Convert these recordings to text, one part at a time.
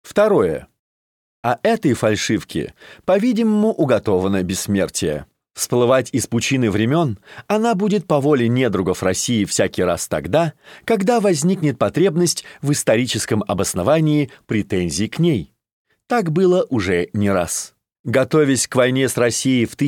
Второе. А этой фальшивке, по-видимому, уготовано бессмертие. Всплывать из пучины времен она будет по воле недругов России всякий раз тогда, когда возникнет потребность в историческом обосновании претензий к ней. Так было уже не раз. Готовясь к войне с Россией в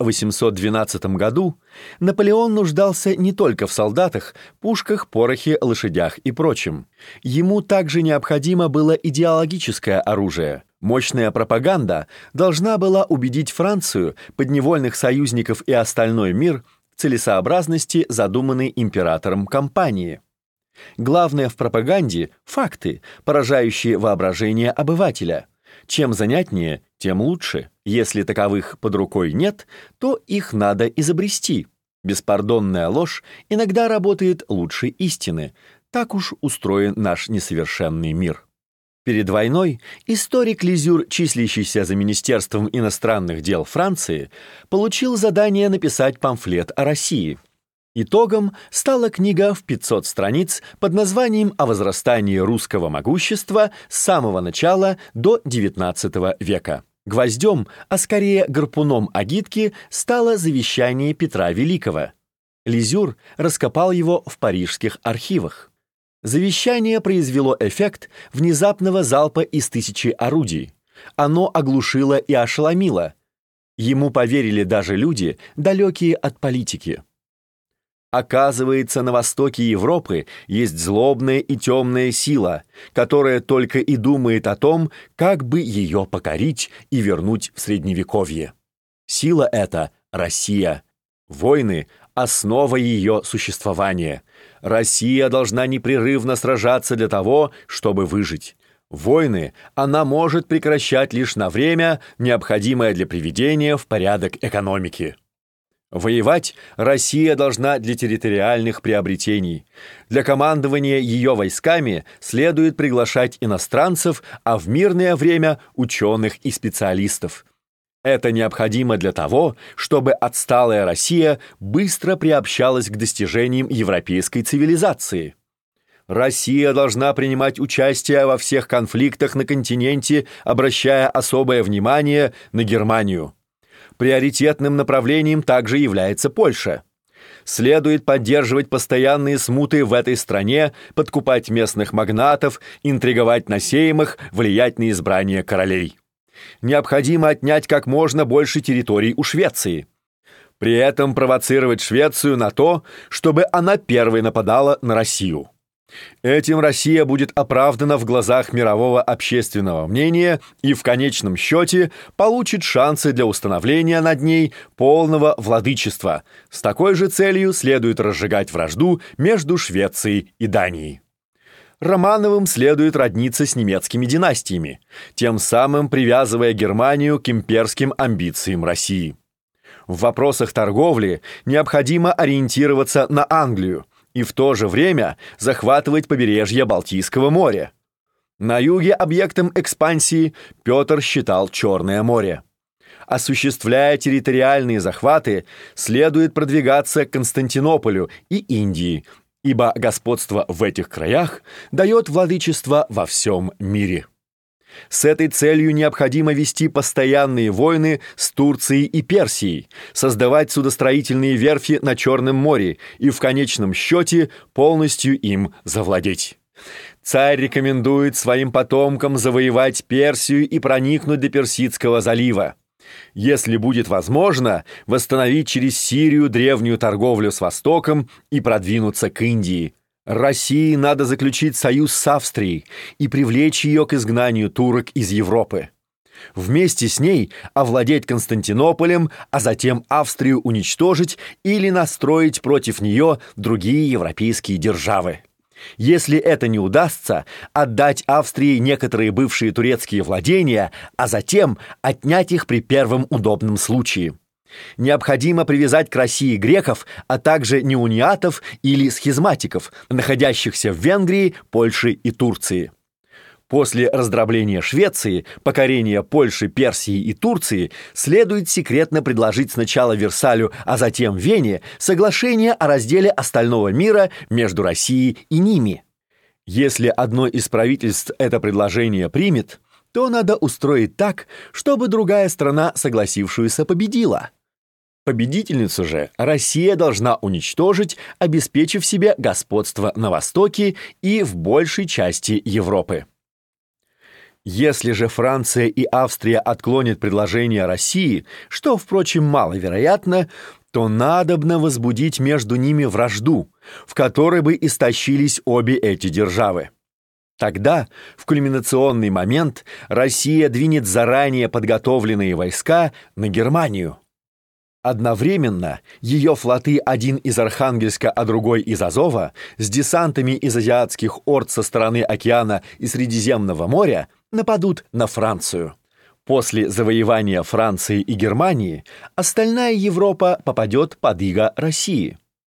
1812 году, Наполеон нуждался не только в солдатах, пушках, порохе, лошадях и прочем. Ему также необходимо было идеологическое оружие. Мощная пропаганда должна была убедить Францию, подневольных союзников и остальной мир в целесообразности задуманной императором кампании. Главное в пропаганде – факты, поражающие воображение обывателя. Чем занятнее, тем лучше. Если таковых под рукой нет, то их надо изобрести. Беспардонная ложь иногда работает лучше истины. Так уж устроен наш несовершенный мир. Перед войной историк Лизюр, числящийся за Министерством иностранных дел Франции, получил задание написать памфлет о России. Итогом стала книга в 500 страниц под названием «О возрастании русского могущества с самого начала до XIX века». Гвоздем, а скорее гарпуном агитки, стало завещание Петра Великого. Лизюр раскопал его в парижских архивах. Завещание произвело эффект внезапного залпа из 1000 орудий. Оно оглушило и ошеломило. Ему поверили даже люди, далекие от политики. Оказывается, на востоке Европы есть злобная и темная сила, которая только и думает о том, как бы ее покорить и вернуть в Средневековье. Сила эта – Россия. Войны – основа ее существования. Россия должна непрерывно сражаться для того, чтобы выжить. Войны она может прекращать лишь на время, необходимое для приведения в порядок экономики. Воевать Россия должна для территориальных приобретений. Для командования ее войсками следует приглашать иностранцев, а в мирное время – ученых и специалистов. Это необходимо для того, чтобы отсталая Россия быстро приобщалась к достижениям европейской цивилизации. Россия должна принимать участие во всех конфликтах на континенте, обращая особое внимание на Германию. Приоритетным направлением также является Польша. Следует поддерживать постоянные смуты в этой стране, подкупать местных магнатов, интриговать на сеймах, влиять на избрание королей. Необходимо отнять как можно больше территорий у Швеции. При этом провоцировать Швецию на то, чтобы она первой нападала на Россию. Этим Россия будет оправдана в глазах мирового общественного мнения и в конечном счете получит шансы для установления над ней полного владычества. С такой же целью следует разжигать вражду между Швецией и Данией. Романовым следует родниться с немецкими династиями, тем самым привязывая Германию к имперским амбициям России. В вопросах торговли необходимо ориентироваться на Англию и в то же время захватывать побережье Балтийского моря. На юге объектом экспансии Петр считал Черное море. Осуществляя территориальные захваты, следует продвигаться к Константинополю и Индии, ибо господство в этих краях дает владычество во всем мире. С этой целью необходимо вести постоянные войны с Турцией и Персией, создавать судостроительные верфи на Черном море и в конечном счете полностью им завладеть. Царь рекомендует своим потомкам завоевать Персию и проникнуть до Персидского залива. Если будет возможно, восстановить через Сирию древнюю торговлю с Востоком и продвинуться к Индии. России надо заключить союз с Австрией и привлечь ее к изгнанию турок из Европы. Вместе с ней овладеть Константинополем, а затем Австрию уничтожить или настроить против нее другие европейские державы. Если это не удастся, отдать Австрии некоторые бывшие турецкие владения, а затем отнять их при первом удобном случае. Необходимо привязать к России греков, а также неуниатов или схизматиков, находящихся в Венгрии, Польше и Турции. После раздробления Швеции, покорения Польши, Персии и Турции следует секретно предложить сначала Версалю, а затем Вене соглашение о разделе остального мира между Россией и ними. Если одно из правительств это предложение примет, то надо устроить так, чтобы другая страна, согласившаяся, победила. Победительницу же Россия должна уничтожить, обеспечив себе господство на Востоке и в большей части Европы. Если же Франция и Австрия отклонят предложение России, что, впрочем, маловероятно, то надобно возбудить между ними вражду, в которой бы истощились обе эти державы. Тогда, в кульминационный момент, Россия двинет заранее подготовленные войска на Германию. Одновременно ее флоты, один из Архангельска, а другой из Азова, с десантами из азиатских орд со стороны океана и Средиземного моря, нападут на Францию. После завоевания Франции и Германии остальная Европа попадет под иго России.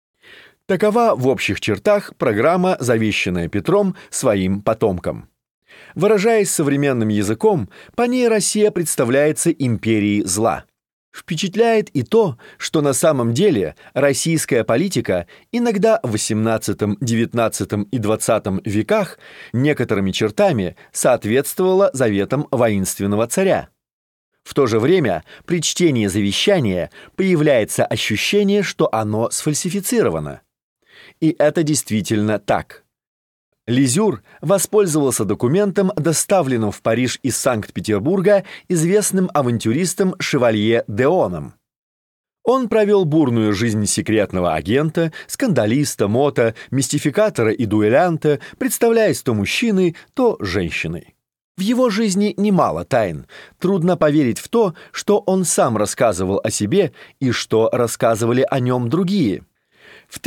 Такова в общих чертах программа, завещанная Петром своим потомкам. Выражаясь современным языком, по ней Россия представляется империей зла. Впечатляет и то, что на самом деле российская политика иногда в XVIII, XIX и XX веках некоторыми чертами соответствовала заветам воинственного царя. В то же время при чтении завещания появляется ощущение, что оно сфальсифицировано. И это действительно так. Лизюр воспользовался документом, доставленным в Париж из Санкт-Петербурга известным авантюристом Шевалье Деоном. Он провел бурную жизнь секретного агента, скандалиста, мота, мистификатора и дуэлянта, представляясь то мужчиной, то женщиной. В его жизни немало тайн. Трудно поверить в то, что он сам рассказывал о себе и что рассказывали о нем другие. В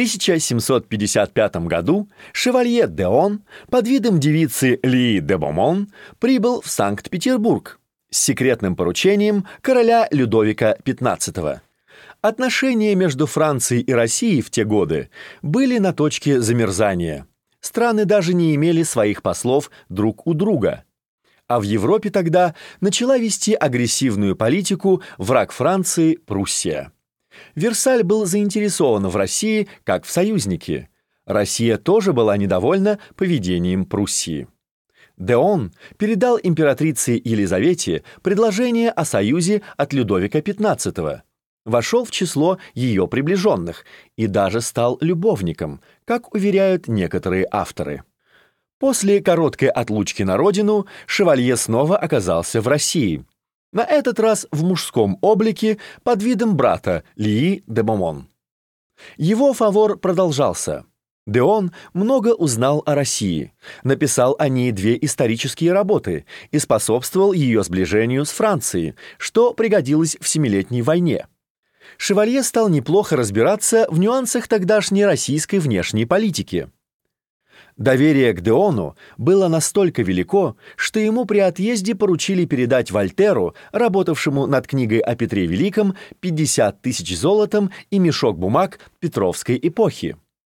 1755 году шевалье Деон под видом девицы Лии де Бомон прибыл в Санкт-Петербург с секретным поручением короля Людовика XV. Отношения между Францией и Россией в те годы были на точке замерзания. Страны даже не имели своих послов друг у друга. А в Европе тогда начала вести агрессивную политику враг Франции Пруссия. Версаль был заинтересован в России как в союзнике. Россия тоже была недовольна поведением Пруссии. Деон передал императрице Елизавете предложение о союзе от Людовика XV, вошел в число ее приближенных и даже стал любовником, как уверяют некоторые авторы. После короткой отлучки на родину шевалье снова оказался в России. На этот раз в мужском облике под видом брата Лии де Бомон. Его фавор продолжался. Деон много узнал о России, написал о ней 2 исторические работы и способствовал ее сближению с Францией, что пригодилось в Семилетней войне. Шевалье стал неплохо разбираться в нюансах тогдашней российской внешней политики. Доверие к Деону было настолько велико, что ему при отъезде поручили передать Вольтеру, работавшему над книгой о Петре Великом, 50 тысяч золотом и мешок бумаг Петровской эпохи.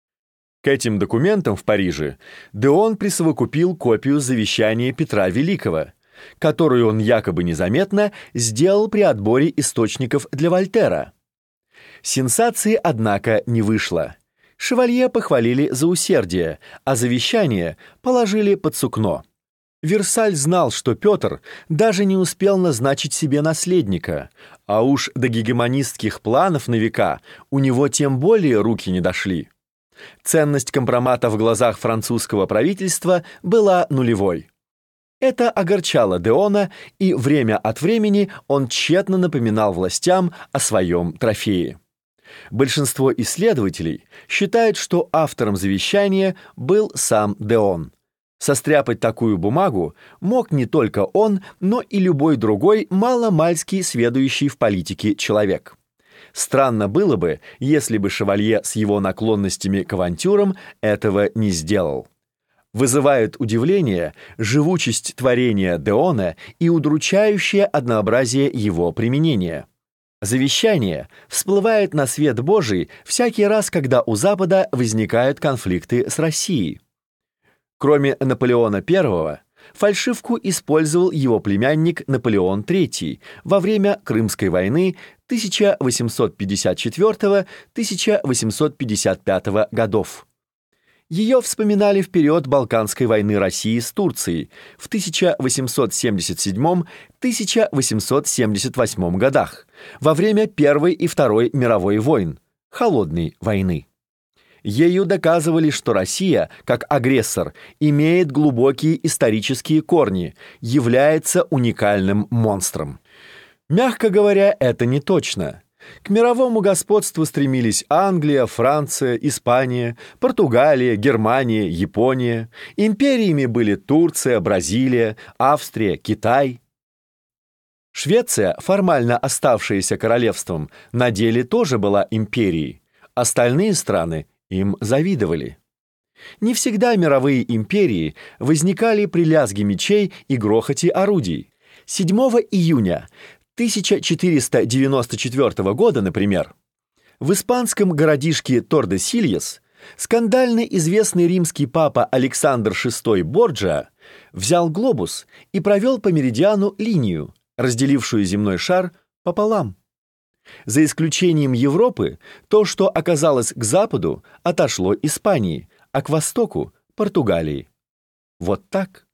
К этим документам в Париже Деон присовокупил копию завещания Петра Великого, которую он якобы незаметно сделал при отборе источников для Вольтера. Сенсации, однако, не вышло. Шевалье похвалили за усердие, а завещание положили под сукно. Версаль знал, что Петр даже не успел назначить себе наследника, а уж до гегемонистских планов на века у него тем более руки не дошли. Ценность компромата в глазах французского правительства была нулевой. Это огорчало Деона, и время от времени он тщетно напоминал властям о своем трофее. Большинство исследователей считают, что автором завещания был сам Деон. Состряпать такую бумагу мог не только он, но и любой другой мало-мальски сведущий в политике человек. Странно было бы, если бы шевалье с его наклонностями к авантюрам этого не сделал. Вызывает удивление живучесть творения Деона и удручающее однообразие его применения. Завещание всплывает на свет Божий всякий раз, когда у Запада возникают конфликты с Россией. Кроме Наполеона I, фальшивку использовал его племянник Наполеон III во время Крымской войны 1854-1855 годов. Ее вспоминали в период Балканской войны России с Турцией в 1877-1878 годах, во время Первой и Второй мировой войн, Холодной войны. Ею доказывали, что Россия, как агрессор, имеет глубокие исторические корни, является уникальным монстром. Мягко говоря, это не точно. К мировому господству стремились Англия, Франция, Испания, Португалия, Германия, Япония. Империями были Турция, Бразилия, Австрия, Китай. Швеция, формально оставшаяся королевством, на деле тоже была империей. Остальные страны им завидовали. Не всегда мировые империи возникали при лязге мечей и грохоте орудий. 7 июня 1494 года, например, в испанском городишке Тордесильяс скандально известный римский папа Александр VI Борджиа взял глобус и провел по меридиану линию, разделившую земной шар пополам. За исключением Европы, то, что оказалось к западу, отошло Испании, а к востоку — Португалии. Вот так.